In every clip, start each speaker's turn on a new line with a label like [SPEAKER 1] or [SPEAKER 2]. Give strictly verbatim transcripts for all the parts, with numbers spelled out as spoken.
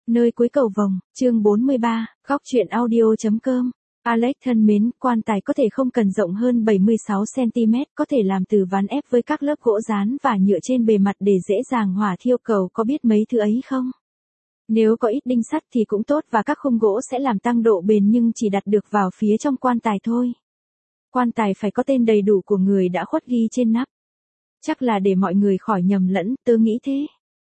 [SPEAKER 1] Nơi cuối cầu vồng, chương bốn mươi ba, góc truyện audio.com. Alex thân mến, quan tài có thể không cần rộng hơn bảy mươi sáu xăng-ti-mét, có thể làm từ ván ép với các lớp gỗ dán và nhựa trên bề mặt để dễ dàng hỏa thiêu, cầu có biết mấy thứ ấy không? Nếu có ít đinh sắt thì cũng tốt và các khung gỗ sẽ làm tăng độ bền nhưng chỉ đặt được vào phía trong quan tài thôi. Quan tài phải có tên đầy đủ của người đã khuất ghi trên nắp. Chắc là để mọi người khỏi nhầm lẫn, tớ nghĩ thế.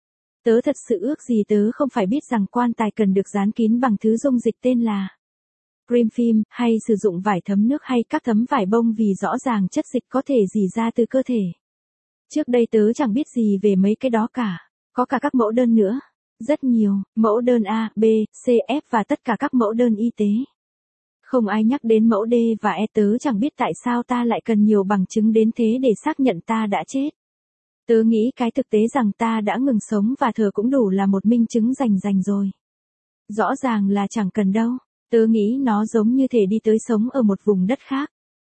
[SPEAKER 1] Tớ thật sự ước gì tớ không phải biết rằng quan tài cần được dán kín bằng thứ dung dịch tên là cream film, hay sử dụng vải thấm nước hay các tấm vải bông vì rõ ràng chất dịch có thể rỉ ra từ cơ thể. Trước đây tớ chẳng biết gì về mấy cái đó cả. Có cả các mẫu đơn nữa. Rất nhiều, mẫu đơn A, B, C, F và tất cả các mẫu đơn y tế. Không ai nhắc đến mẫu D và E, tớ chẳng biết tại sao ta lại cần nhiều bằng chứng đến thế để xác nhận ta đã chết. Tớ nghĩ cái thực tế rằng ta đã ngừng sống và thở cũng đủ là một minh chứng rành rành rồi. Rõ ràng là chẳng cần đâu. Tớ nghĩ nó giống như thể đi tới sống ở một vùng đất khác.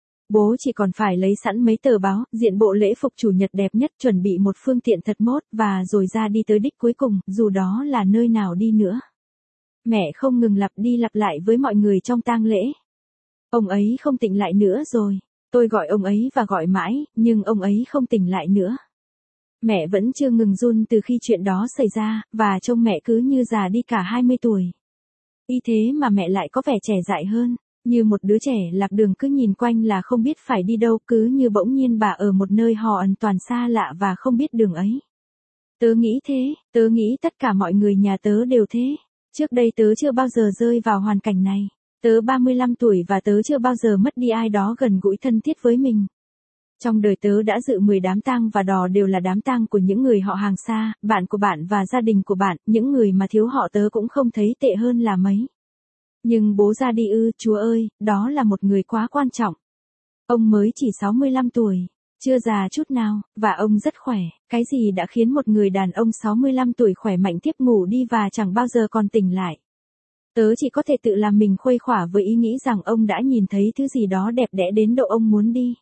[SPEAKER 1] Bố chỉ còn phải lấy sẵn mấy tờ báo, diện bộ lễ phục chủ nhật đẹp nhất, chuẩn bị một phương tiện thật mốt và rồi ra đi tới đích cuối cùng, dù đó là nơi nào đi nữa. Mẹ không ngừng lặp đi lặp lại với mọi người trong tang lễ. Ông ấy không tỉnh lại nữa rồi. Tôi gọi ông ấy và gọi mãi, nhưng ông ấy không tỉnh lại nữa. Mẹ vẫn chưa ngừng run từ khi chuyện đó xảy ra, và trông mẹ cứ như già đi cả hai mươi tuổi. Y thế mà mẹ lại có vẻ trẻ dại hơn, như một đứa trẻ lạc đường cứ nhìn quanh là không biết phải đi đâu, cứ như bỗng nhiên bà ở một nơi hoàn toàn xa lạ và không biết đường ấy. Tớ nghĩ thế, tớ nghĩ tất cả mọi người nhà tớ đều thế. Trước đây tớ chưa bao giờ rơi vào hoàn cảnh này. Tớ ba mươi lăm tuổi và tớ chưa bao giờ mất đi ai đó gần gũi thân thiết với mình. Trong đời tớ đã dự mười đám tang và đò đều là đám tang của những người họ hàng xa, bạn của bạn và gia đình của bạn, những người mà thiếu họ tớ cũng không thấy tệ hơn là mấy. Nhưng bố ra đi ư, Chúa ơi, đó là một người quá quan trọng. Ông mới chỉ sáu mươi lăm tuổi, chưa già chút nào, và ông rất khỏe. Cái gì đã khiến một người đàn ông sáu mươi lăm tuổi khỏe mạnh tiếp ngủ đi và chẳng bao giờ còn tỉnh lại? Tớ chỉ có thể tự làm mình khuây khỏa với ý nghĩ rằng ông đã nhìn thấy thứ gì đó đẹp đẽ đến độ ông muốn đi.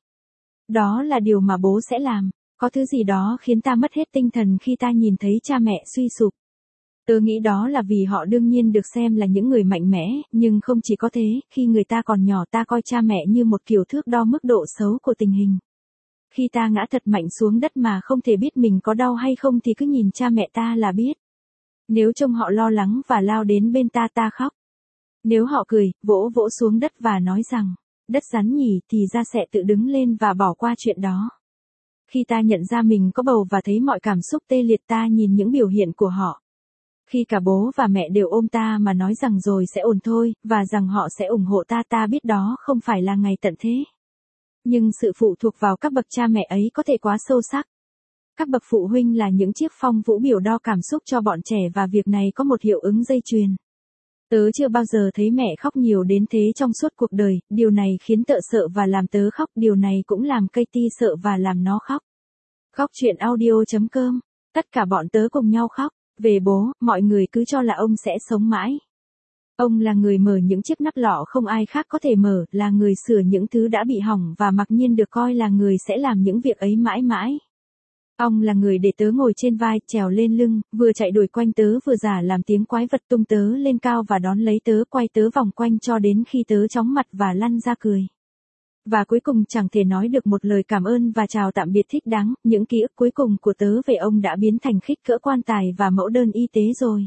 [SPEAKER 1] Đó là điều mà bố sẽ làm. Có thứ gì đó khiến ta mất hết tinh thần khi ta nhìn thấy cha mẹ suy sụp. Tớ nghĩ đó là vì họ đương nhiên được xem là những người mạnh mẽ, nhưng không chỉ có thế, khi người ta còn nhỏ ta coi cha mẹ như một kiểu thước đo mức độ xấu của tình hình. Khi ta ngã thật mạnh xuống đất mà không thể biết mình có đau hay không thì cứ nhìn cha mẹ ta là biết. Nếu trông họ lo lắng và lao đến bên ta ta khóc. Nếu họ cười, vỗ vỗ xuống đất và nói rằng, đất rắn nhỉ, thì ra sẽ tự đứng lên và bỏ qua chuyện đó. Khi ta nhận ra mình có bầu và thấy mọi cảm xúc tê liệt, ta nhìn những biểu hiện của họ. Khi cả bố và mẹ đều ôm ta mà nói rằng rồi sẽ ổn thôi, và rằng họ sẽ ủng hộ ta, ta biết đó không phải là ngày tận thế. Nhưng sự phụ thuộc vào các bậc cha mẹ ấy có thể quá sâu sắc. Các bậc phụ huynh là những chiếc phong vũ biểu đo cảm xúc cho bọn trẻ và việc này có một hiệu ứng dây chuyền. Tớ chưa bao giờ thấy mẹ khóc nhiều đến thế trong suốt cuộc đời, điều này khiến tớ sợ và làm tớ khóc, điều này cũng làm Katie sợ và làm nó khóc. Góc truyện audio.com, tất cả bọn tớ cùng nhau khóc. Về bố, mọi người cứ cho là ông sẽ sống mãi. Ông là người mở những chiếc nắp lọ không ai khác có thể mở, là người sửa những thứ đã bị hỏng và mặc nhiên được coi là người sẽ làm những việc ấy mãi mãi. Ông là người để tớ ngồi trên vai, trèo lên lưng, vừa chạy đuổi quanh tớ vừa giả làm tiếng quái vật, tung tớ lên cao và đón lấy tớ, quay tớ vòng quanh cho đến khi tớ chóng mặt và lăn ra cười. Và cuối cùng chẳng thể nói được một lời cảm ơn và chào tạm biệt thích đáng, những ký ức cuối cùng của tớ về ông đã biến thành khích cỡ quan tài và mẫu đơn y tế rồi.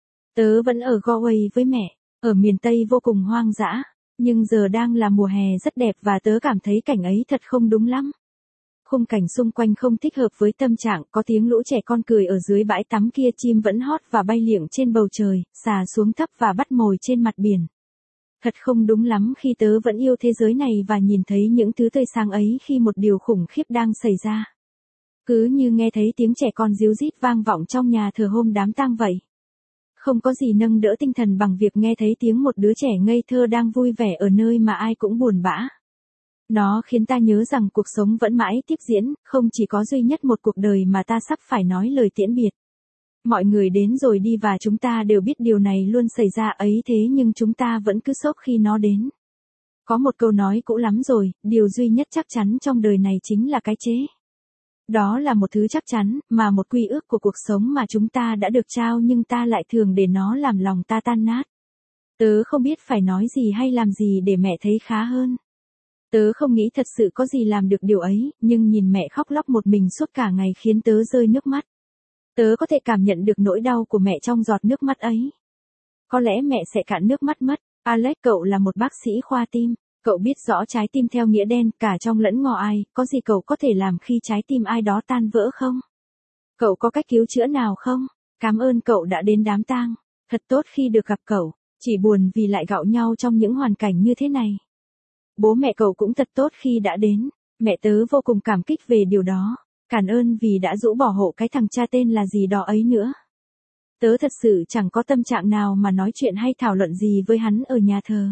[SPEAKER 1] Tớ vẫn ở Galway với mẹ, ở miền Tây vô cùng hoang dã, nhưng giờ đang là mùa hè rất đẹp và tớ cảm thấy cảnh ấy thật không đúng lắm. Khung cảnh xung quanh không thích hợp với tâm trạng, có tiếng lũ trẻ con cười ở dưới bãi tắm kia, chim vẫn hót và bay liệng trên bầu trời, xà xuống thấp và bắt mồi trên mặt biển. Thật không đúng lắm khi tớ vẫn yêu thế giới này và nhìn thấy những thứ tươi sáng ấy khi một điều khủng khiếp đang xảy ra. Cứ như nghe thấy tiếng trẻ con ríu rít vang vọng trong nhà thờ hôm đám tang vậy. Không có gì nâng đỡ tinh thần bằng việc nghe thấy tiếng một đứa trẻ ngây thơ đang vui vẻ ở nơi mà ai cũng buồn bã. Nó khiến ta nhớ rằng cuộc sống vẫn mãi tiếp diễn, không chỉ có duy nhất một cuộc đời mà ta sắp phải nói lời tiễn biệt. Mọi người đến rồi đi và chúng ta đều biết điều này luôn xảy ra ấy, thế nhưng chúng ta vẫn cứ sốc khi nó đến. Có một câu nói cũ lắm rồi, điều duy nhất chắc chắn trong đời này chính là cái chết. Đó là một thứ chắc chắn, mà một quy ước của cuộc sống mà chúng ta đã được trao nhưng ta lại thường để nó làm lòng ta tan nát. Tớ không biết phải nói gì hay làm gì để mẹ thấy khá hơn. Tớ không nghĩ thật sự có gì làm được điều ấy, nhưng nhìn mẹ khóc lóc một mình suốt cả ngày khiến tớ rơi nước mắt. Tớ có thể cảm nhận được nỗi đau của mẹ trong giọt nước mắt ấy. Có lẽ mẹ sẽ cạn nước mắt mất. Alex, cậu là một bác sĩ khoa tim. Cậu biết rõ trái tim theo nghĩa đen, cả trong lẫn ngò ai, có gì cậu có thể làm khi trái tim ai đó tan vỡ không? Cậu có cách cứu chữa nào không? Cảm ơn cậu đã đến đám tang. Thật tốt khi được gặp cậu, chỉ buồn vì lại gạo nhau trong những hoàn cảnh như thế này. Bố mẹ cậu cũng thật tốt khi đã đến. Mẹ tớ vô cùng cảm kích về điều đó. Cảm ơn vì đã dỗ bỏ hộ cái thằng cha tên là gì đó ấy nữa. Tớ thật sự chẳng có tâm trạng nào mà nói chuyện hay thảo luận gì với hắn ở nhà thờ.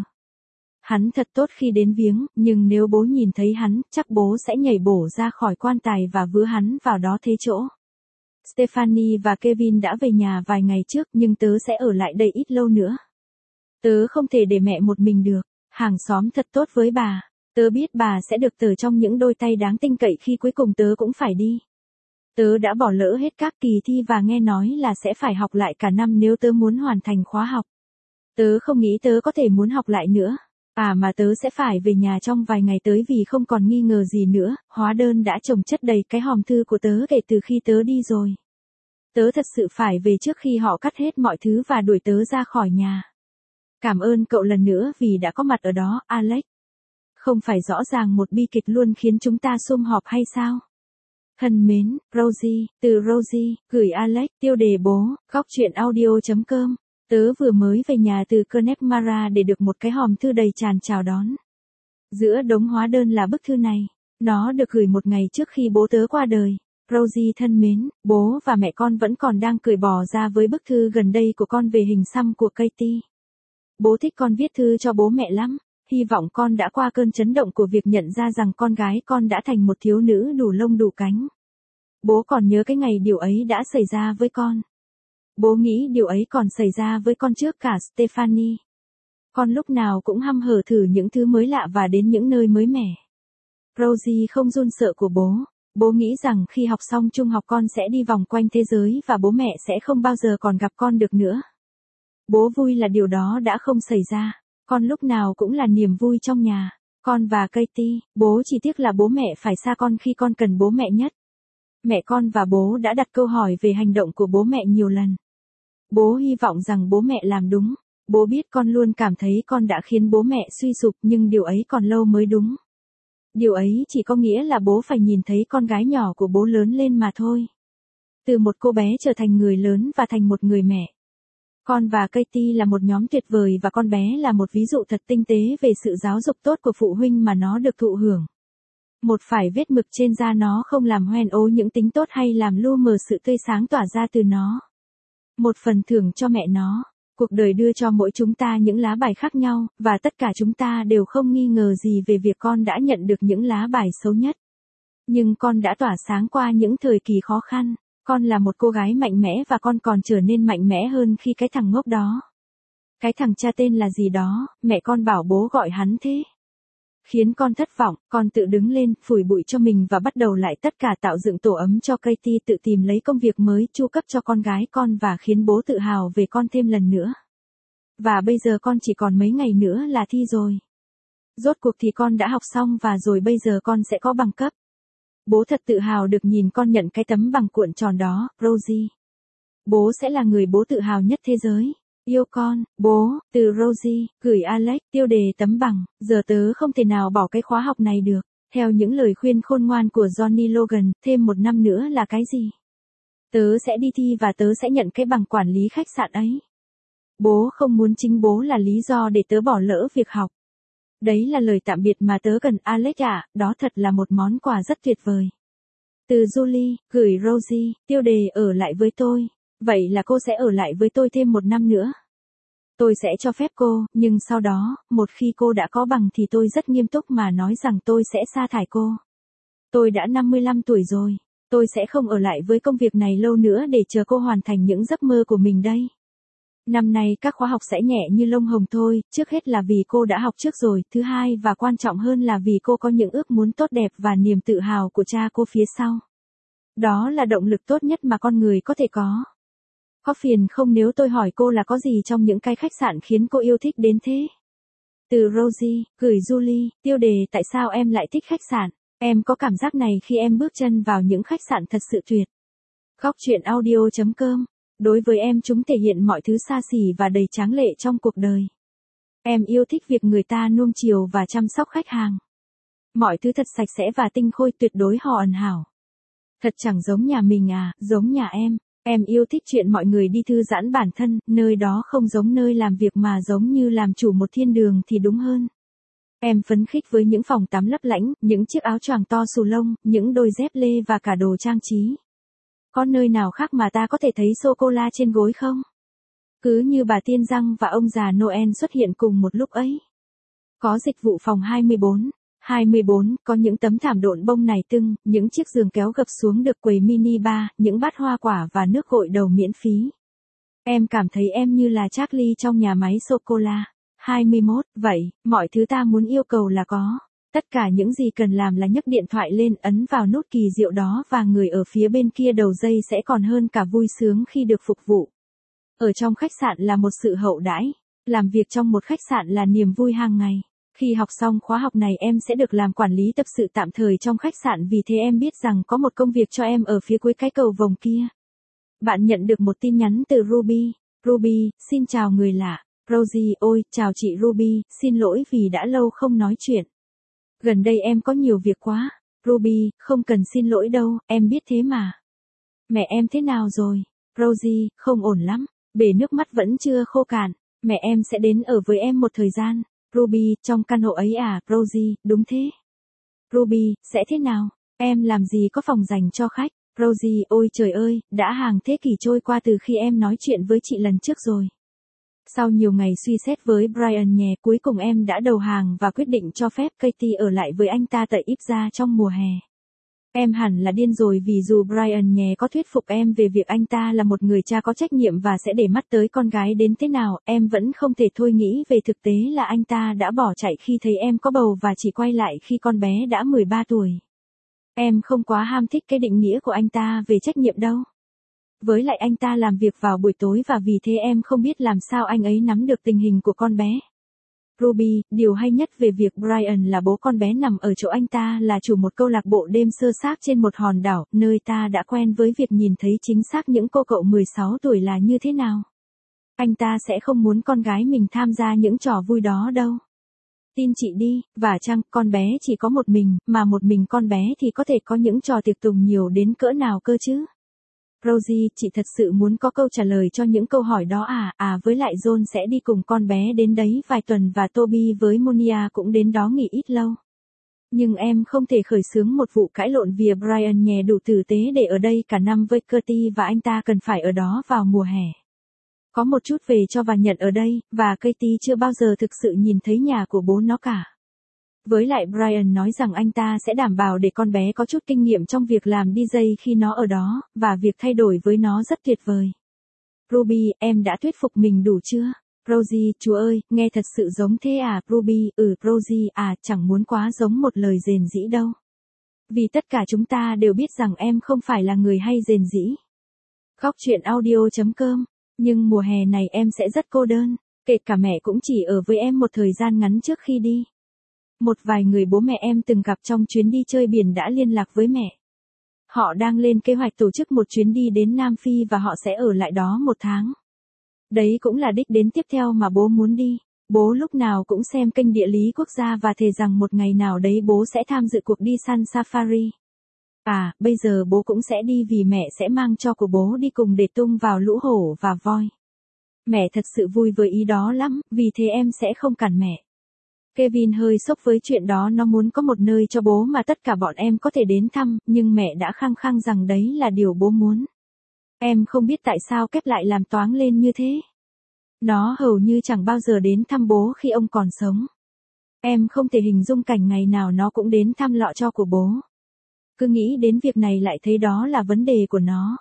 [SPEAKER 1] Hắn thật tốt khi đến viếng, nhưng nếu bố nhìn thấy hắn, chắc bố sẽ nhảy bổ ra khỏi quan tài và vứa hắn vào đó thế chỗ. Stephanie và Kevin đã về nhà vài ngày trước, nhưng tớ sẽ ở lại đây ít lâu nữa. Tớ không thể để mẹ một mình được. Hàng xóm thật tốt với bà. Tớ biết bà sẽ được tớ trong những đôi tay đáng tin cậy khi cuối cùng tớ cũng phải đi. Tớ đã bỏ lỡ hết các kỳ thi và nghe nói là sẽ phải học lại cả năm nếu tớ muốn hoàn thành khóa học. Tớ không nghĩ tớ có thể muốn học lại nữa. À mà tớ sẽ phải về nhà trong vài ngày tới vì không còn nghi ngờ gì nữa, hóa đơn đã chồng chất đầy cái hòm thư của tớ kể từ khi tớ đi rồi. Tớ thật sự phải về trước khi họ cắt hết mọi thứ và đuổi tớ ra khỏi nhà. Cảm ơn cậu lần nữa vì đã có mặt ở đó, Alex. Không phải rõ ràng một bi kịch luôn khiến chúng ta sum họp hay sao? Thân mến, Rosie, từ Rosie, gửi Alex, tiêu đề bố, góc chuyện audio chấm com. Tớ vừa mới về nhà từ Connemara để được một cái hòm thư đầy tràn chào đón. Giữa đống hóa đơn là bức thư này. Nó được gửi một ngày trước khi bố tớ qua đời. Rosie thân mến, bố và mẹ con vẫn còn đang cười bò ra với bức thư gần đây của con về hình xăm của Katie. Bố thích con viết thư cho bố mẹ lắm. Hy vọng con đã qua cơn chấn động của việc nhận ra rằng con gái con đã thành một thiếu nữ đủ lông đủ cánh. Bố còn nhớ cái ngày điều ấy đã xảy ra với con. Bố nghĩ điều ấy còn xảy ra với con trước cả Stephanie. Con lúc nào cũng hăm hở thử những thứ mới lạ và đến những nơi mới mẻ. Rosie không run sợ của bố. Bố nghĩ rằng khi học xong trung học con sẽ đi vòng quanh thế giới và bố mẹ sẽ không bao giờ còn gặp con được nữa. Bố vui là điều đó đã không xảy ra. Con lúc nào cũng là niềm vui trong nhà. Con và Katie, bố chỉ tiếc là bố mẹ phải xa con khi con cần bố mẹ nhất. Mẹ con và bố đã đặt câu hỏi về hành động của bố mẹ nhiều lần. Bố hy vọng rằng bố mẹ làm đúng. Bố biết con luôn cảm thấy con đã khiến bố mẹ suy sụp nhưng điều ấy còn lâu mới đúng. Điều ấy chỉ có nghĩa là bố phải nhìn thấy con gái nhỏ của bố lớn lên mà thôi. Từ một cô bé trở thành người lớn và thành một người mẹ. Con và Katie là một nhóm tuyệt vời và con bé là một ví dụ thật tinh tế về sự giáo dục tốt của phụ huynh mà nó được thụ hưởng. Một phải vết mực trên da nó không làm hoen ố những tính tốt hay làm lu mờ sự tươi sáng tỏa ra từ nó. Một phần thưởng cho mẹ nó. Cuộc đời đưa cho mỗi chúng ta những lá bài khác nhau, và tất cả chúng ta đều không nghi ngờ gì về việc con đã nhận được những lá bài xấu nhất. Nhưng con đã tỏa sáng qua những thời kỳ khó khăn. Con là một cô gái mạnh mẽ và con còn trở nên mạnh mẽ hơn khi cái thằng ngốc đó. Cái thằng cha tên là gì đó, mẹ con bảo bố gọi hắn thế. Khiến con thất vọng, con tự đứng lên, phủi bụi cho mình và bắt đầu lại tất cả tạo dựng tổ ấm cho Katie, tự tìm lấy công việc mới, chu cấp cho con gái con và khiến bố tự hào về con thêm lần nữa. Và bây giờ con chỉ còn mấy ngày nữa là thi rồi. Rốt cuộc thì con đã học xong và rồi bây giờ con sẽ có bằng cấp. Bố thật tự hào được nhìn con nhận cái tấm bằng cuộn tròn đó, Rosie. Bố sẽ là người bố tự hào nhất thế giới. Yêu con, bố, từ Rosie, gửi Alex, tiêu đề tấm bằng, giờ tớ không thể nào bỏ cái khóa học này được. Theo những lời khuyên khôn ngoan của Johnny Logan, thêm một năm nữa là cái gì? Tớ sẽ đi thi và tớ sẽ nhận cái bằng quản lý khách sạn ấy. Bố không muốn chính bố là lý do để tớ bỏ lỡ việc học. Đấy là lời tạm biệt mà tớ cần, Alex ạ, đó thật là một món quà rất tuyệt vời. Từ Julie, gửi Rosie, tiêu đề ở lại với tôi. Vậy là cô sẽ ở lại với tôi thêm một năm nữa. Tôi sẽ cho phép cô, nhưng sau đó, một khi cô đã có bằng thì tôi rất nghiêm túc mà nói rằng tôi sẽ sa thải cô. Tôi đã năm mươi lăm tuổi rồi. Tôi sẽ không ở lại với công việc này lâu nữa để chờ cô hoàn thành những giấc mơ của mình đây. Năm nay các khóa học sẽ nhẹ như lông hồng thôi, trước hết là vì cô đã học trước rồi, thứ hai và quan trọng hơn là vì cô có những ước muốn tốt đẹp và niềm tự hào của cha cô phía sau. Đó là động lực tốt nhất mà con người có thể có. Có phiền không nếu tôi hỏi cô là có gì trong những cái khách sạn khiến cô yêu thích đến thế? Từ Rosie, gửi Julie, tiêu đề tại sao em lại thích khách sạn? Em có cảm giác này khi em bước chân vào những khách sạn thật sự tuyệt. Góc chuyện audio chấm com. Đối với em chúng thể hiện mọi thứ xa xỉ và đầy tráng lệ trong cuộc đời. Em yêu thích việc người ta nuông chiều và chăm sóc khách hàng. Mọi thứ thật sạch sẽ và tinh khôi, tuyệt đối hoàn hảo. Thật chẳng giống nhà mình à, giống nhà em. Em yêu thích chuyện mọi người đi thư giãn bản thân, nơi đó không giống nơi làm việc mà giống như làm chủ một thiên đường thì đúng hơn. Em phấn khích với những phòng tắm lấp lánh, những chiếc áo choàng to xù lông, những đôi dép lê và cả đồ trang trí. Có nơi nào khác mà ta có thể thấy sô-cô-la trên gối không? Cứ như bà tiên răng và ông già Noel xuất hiện cùng một lúc ấy. Có dịch vụ phòng hai mươi bốn. hai mươi bốn, có những tấm thảm độn bông nài tưng, những chiếc giường kéo gập xuống được quầy mini bar, những bát hoa quả và nước gội đầu miễn phí. Em cảm thấy em như là Charlie trong nhà máy sô-cô-la. hai mươi mốt, vậy, mọi thứ ta muốn yêu cầu là có. Tất cả những gì cần làm là nhấc điện thoại lên, ấn vào nút kỳ diệu đó và người ở phía bên kia đầu dây sẽ còn hơn cả vui sướng khi được phục vụ. Ở trong khách sạn là một sự hậu đãi. Làm việc trong một khách sạn là niềm vui hàng ngày. Khi học xong khóa học này em sẽ được làm quản lý tập sự tạm thời trong khách sạn, vì thế em biết rằng có một công việc cho em ở phía cuối cái cầu vồng kia. Bạn nhận được một tin nhắn từ Ruby. Ruby, xin chào người lạ. Rosie, ôi, chào chị Ruby, xin lỗi vì đã lâu không nói chuyện. Gần đây em có nhiều việc quá. Ruby, không cần xin lỗi đâu, em biết thế mà. Mẹ em thế nào rồi? Rosie, không ổn lắm, bể nước mắt vẫn chưa khô cạn. Mẹ em sẽ đến ở với em một thời gian. Ruby, trong căn hộ ấy à? Rosie, đúng thế. Ruby, sẽ thế nào? Em làm gì có phòng dành cho khách? Rosie, ôi trời ơi, đã hàng thế kỷ trôi qua từ khi em nói chuyện với chị lần trước rồi. Sau nhiều ngày suy xét với Brian nhé, cuối cùng em đã đầu hàng và quyết định cho phép Katie ở lại với anh ta tại Ibiza trong mùa hè. Em hẳn là điên rồi vì dù Brian nhé có thuyết phục em về việc anh ta là một người cha có trách nhiệm và sẽ để mắt tới con gái đến thế nào, em vẫn không thể thôi nghĩ về thực tế là anh ta đã bỏ chạy khi thấy em có bầu và chỉ quay lại khi con bé đã mười ba tuổi. Em không quá ham thích cái định nghĩa của anh ta về trách nhiệm đâu. Với lại anh ta làm việc vào buổi tối và vì thế em không biết làm sao anh ấy nắm được tình hình của con bé. Ruby, điều hay nhất về việc Brian là bố con bé nằm ở chỗ anh ta là chủ một câu lạc bộ đêm sơ xác trên một hòn đảo, nơi ta đã quen với việc nhìn thấy chính xác những cô cậu mười sáu tuổi là như thế nào. Anh ta sẽ không muốn con gái mình tham gia những trò vui đó đâu. Tin chị đi, và chăng, con bé chỉ có một mình, mà một mình con bé thì có thể có những trò tiệc tùng nhiều đến cỡ nào cơ chứ? Rosie, chị thật sự muốn có câu trả lời cho những câu hỏi đó à? À, với lại John sẽ đi cùng con bé đến đấy vài tuần và Toby với Monia cũng đến đó nghỉ ít lâu. Nhưng em không thể khởi xướng một vụ cãi lộn vì Brian nhè đủ tử tế để ở đây cả năm với Katie và anh ta cần phải ở đó vào mùa hè. Có một chút về cho và nhận ở đây, và Katie chưa bao giờ thực sự nhìn thấy nhà của bố nó cả. Với lại Brian nói rằng anh ta sẽ đảm bảo để con bé có chút kinh nghiệm trong việc làm đi jây khi nó ở đó, và việc thay đổi với nó rất tuyệt vời. Ruby, em đã thuyết phục mình đủ chưa? Rosie, chúa ơi, nghe thật sự giống thế à? Ruby, ừ, Rosie, à, chẳng muốn quá giống một lời rền rĩ đâu. Vì tất cả chúng ta đều biết rằng em không phải là người hay rền rĩ. Góc chuyện audio chấm com. Nhưng mùa hè này em sẽ rất cô đơn, kể cả mẹ cũng chỉ ở với em một thời gian ngắn trước khi đi. Một vài người bố mẹ em từng gặp trong chuyến đi chơi biển đã liên lạc với mẹ. Họ đang lên kế hoạch tổ chức một chuyến đi đến Nam Phi và họ sẽ ở lại đó một tháng. Đấy cũng là đích đến tiếp theo mà bố muốn đi. Bố lúc nào cũng xem kênh địa lý quốc gia và thề rằng một ngày nào đấy bố sẽ tham dự cuộc đi săn safari. À, bây giờ bố cũng sẽ đi vì mẹ sẽ mang cho của bố đi cùng để tung vào lũ hổ và voi. Mẹ thật sự vui với ý đó lắm, vì thế em sẽ không cản mẹ. Kevin hơi sốc với chuyện đó, nó muốn có một nơi cho bố mà tất cả bọn em có thể đến thăm, nhưng mẹ đã khăng khăng rằng đấy là điều bố muốn. Em không biết tại sao Kep lại làm toáng lên như thế. Nó hầu như chẳng bao giờ đến thăm bố khi ông còn sống. Em không thể hình dung cảnh ngày nào nó cũng đến thăm lọ cho của bố. Cứ nghĩ đến việc này lại thấy đó là vấn đề của nó.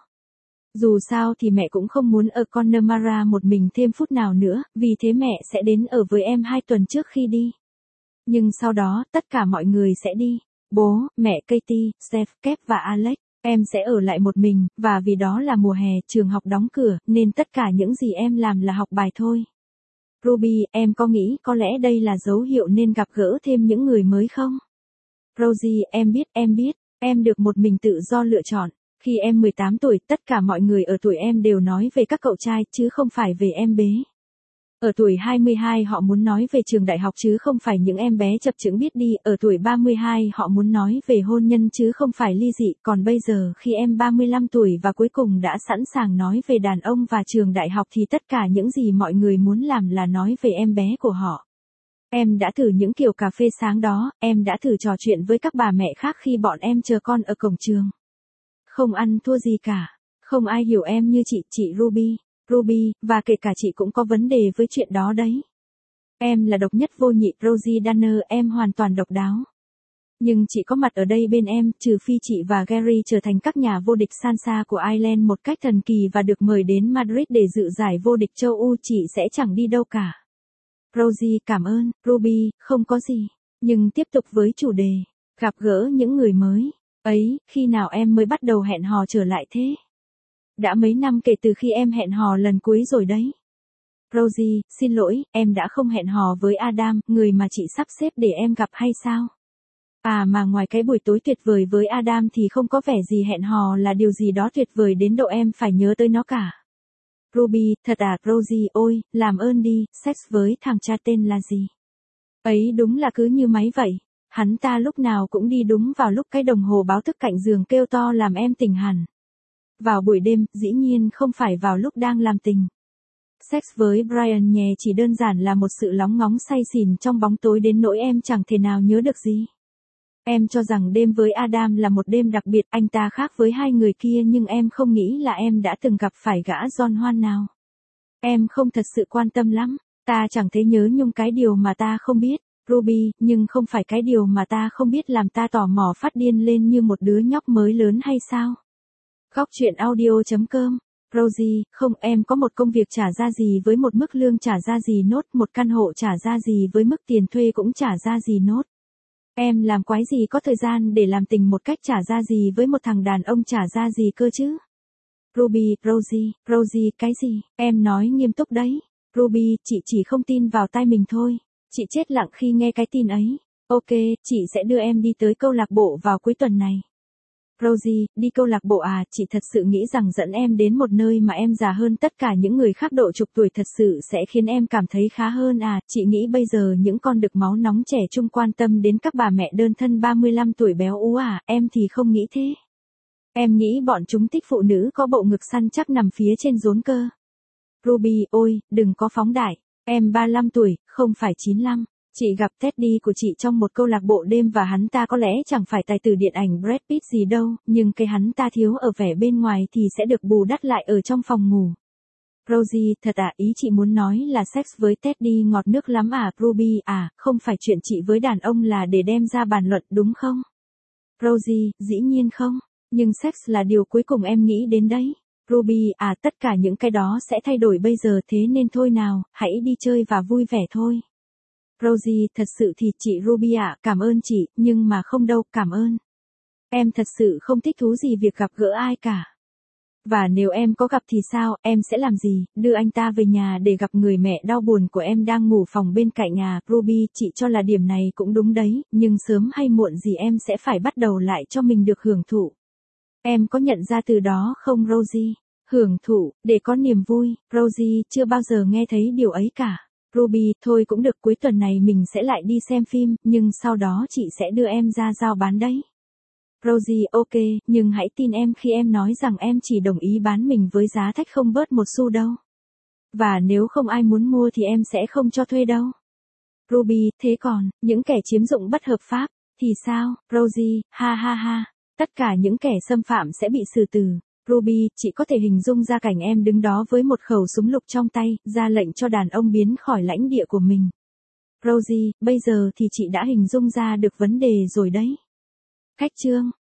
[SPEAKER 1] Dù sao thì mẹ cũng không muốn ở Connemara một mình thêm phút nào nữa, vì thế mẹ sẽ đến ở với em hai tuần trước khi đi. Nhưng sau đó, tất cả mọi người sẽ đi. Bố, mẹ Katie, Steph, Kep và Alex. Em sẽ ở lại một mình, và vì đó là mùa hè, trường học đóng cửa, nên tất cả những gì em làm là học bài thôi. Ruby, em có nghĩ có lẽ đây là dấu hiệu nên gặp gỡ thêm những người mới không? Rosie, em biết, em biết, em được một mình tự do lựa chọn. Khi em mười tám tuổi, tất cả mọi người ở tuổi em đều nói về các cậu trai, chứ không phải về em bé. Ở tuổi hai mươi hai họ muốn nói về trường đại học chứ không phải những em bé chập chững biết đi, ở tuổi ba mươi hai họ muốn nói về hôn nhân chứ không phải ly dị, còn bây giờ khi em ba mươi lăm tuổi và cuối cùng đã sẵn sàng nói về đàn ông và trường đại học thì tất cả những gì mọi người muốn làm là nói về em bé của họ. Em đã thử những kiểu cà phê sáng đó, em đã thử trò chuyện với các bà mẹ khác khi bọn em chờ con ở cổng trường. Không ăn thua gì cả, không ai hiểu em như chị, chị Ruby. Ruby, và kể cả chị cũng có vấn đề với chuyện đó đấy. Em là độc nhất vô nhị, Rosie Danner, em hoàn toàn độc đáo. Nhưng chị có mặt ở đây bên em, trừ phi chị và Gary trở thành các nhà vô địch Sansa của Ireland một cách thần kỳ và được mời đến Madrid để dự giải vô địch châu Âu, chị sẽ chẳng đi đâu cả. Rosie, cảm ơn, Ruby, không có gì. Nhưng tiếp tục với chủ đề, gặp gỡ những người mới. Ấy, khi nào em mới bắt đầu hẹn hò trở lại thế? Đã mấy năm kể từ khi em hẹn hò lần cuối rồi đấy. Rosie, xin lỗi, em đã không hẹn hò với Adam, người mà chị sắp xếp để em gặp hay sao? À mà ngoài cái buổi tối tuyệt vời với Adam thì không có vẻ gì hẹn hò là điều gì đó tuyệt vời đến độ em phải nhớ tới nó cả. Ruby, thật à, Rosie, ôi, làm ơn đi, sex với thằng cha tên là gì? Ấy đúng là cứ như máy vậy. Hắn ta lúc nào cũng đi đúng vào lúc cái đồng hồ báo thức cạnh giường kêu to làm em tỉnh hẳn. Vào buổi đêm, dĩ nhiên không phải vào lúc đang làm tình. Sex với Brian nhè chỉ đơn giản là một sự lóng ngóng say xỉn trong bóng tối đến nỗi em chẳng thể nào nhớ được gì. Em cho rằng đêm với Adam là một đêm đặc biệt, anh ta khác với hai người kia nhưng em không nghĩ là em đã từng gặp phải gã John Hoan nào. Em không thật sự quan tâm lắm, ta chẳng thấy nhớ nhung cái điều mà ta không biết, Ruby, nhưng không phải cái điều mà ta không biết làm ta tò mò phát điên lên như một đứa nhóc mới lớn hay sao? Góc truyện audio.com. Rosie, không, em có một công việc trả ra gì với một mức lương trả ra gì nốt, một căn hộ trả ra gì với mức tiền thuê cũng trả ra gì nốt. Em làm quái gì có thời gian để làm tình một cách trả ra gì với một thằng đàn ông trả ra gì cơ chứ? Ruby, Rosie, Rosie, cái gì? Em nói nghiêm túc đấy. Ruby, chị chỉ không tin vào tai mình thôi. Chị chết lặng khi nghe cái tin ấy. Ok, chị sẽ đưa em đi tới câu lạc bộ vào cuối tuần này. Rosie, đi câu lạc bộ à, chị thật sự nghĩ rằng dẫn em đến một nơi mà em già hơn tất cả những người khác độ chục tuổi thật sự sẽ khiến em cảm thấy khá hơn à, chị nghĩ bây giờ những con đực máu nóng trẻ trung quan tâm đến các bà mẹ đơn thân ba mươi lăm tuổi béo ú à, em thì không nghĩ thế. Em nghĩ bọn chúng thích phụ nữ có bộ ngực săn chắc nằm phía trên rốn cơ. Ruby, ôi, đừng có phóng đại, em ba mươi lăm tuổi, không phải chín mươi lăm. Chị gặp Teddy của chị trong một câu lạc bộ đêm và hắn ta có lẽ chẳng phải tài tử điện ảnh Brad Pitt gì đâu, nhưng cái hắn ta thiếu ở vẻ bên ngoài thì sẽ được bù đắp lại ở trong phòng ngủ. Rosie, thật à, ý chị muốn nói là sex với Teddy ngọt nước lắm à, Ruby, à, không phải chuyện chị với đàn ông là để đem ra bàn luận đúng không? Rosie, dĩ nhiên không, nhưng sex là điều cuối cùng em nghĩ đến đấy. Ruby, à, tất cả những cái đó sẽ thay đổi bây giờ thế nên thôi nào, hãy đi chơi và vui vẻ thôi. Rosie, thật sự thì chị Ruby ạ, à, cảm ơn chị, nhưng mà không đâu, cảm ơn. Em thật sự không thích thú gì việc gặp gỡ ai cả. Và nếu em có gặp thì sao, em sẽ làm gì, đưa anh ta về nhà để gặp người mẹ đau buồn của em đang ngủ phòng bên cạnh nhà. Ruby, chị cho là điểm này cũng đúng đấy, nhưng sớm hay muộn gì em sẽ phải bắt đầu lại cho mình được hưởng thụ. Em có nhận ra từ đó không Rosie? Hưởng thụ, để có niềm vui, Rosie chưa bao giờ nghe thấy điều ấy cả. Ruby, thôi cũng được, cuối tuần này mình sẽ lại đi xem phim, nhưng sau đó chị sẽ đưa em ra giao bán đấy. Rosie, ok, nhưng hãy tin em khi em nói rằng em chỉ đồng ý bán mình với giá thách không bớt một xu đâu. Và nếu không ai muốn mua thì em sẽ không cho thuê đâu. Ruby, thế còn, những kẻ chiếm dụng bất hợp pháp, thì sao, Rosie, ha ha ha, tất cả những kẻ xâm phạm sẽ bị xử tử. Ruby, chị có thể hình dung ra cảnh em đứng đó với một khẩu súng lục trong tay, ra lệnh cho đàn ông biến khỏi lãnh địa của mình. Rosie, bây giờ thì chị đã hình dung ra được vấn đề rồi đấy. Khách chương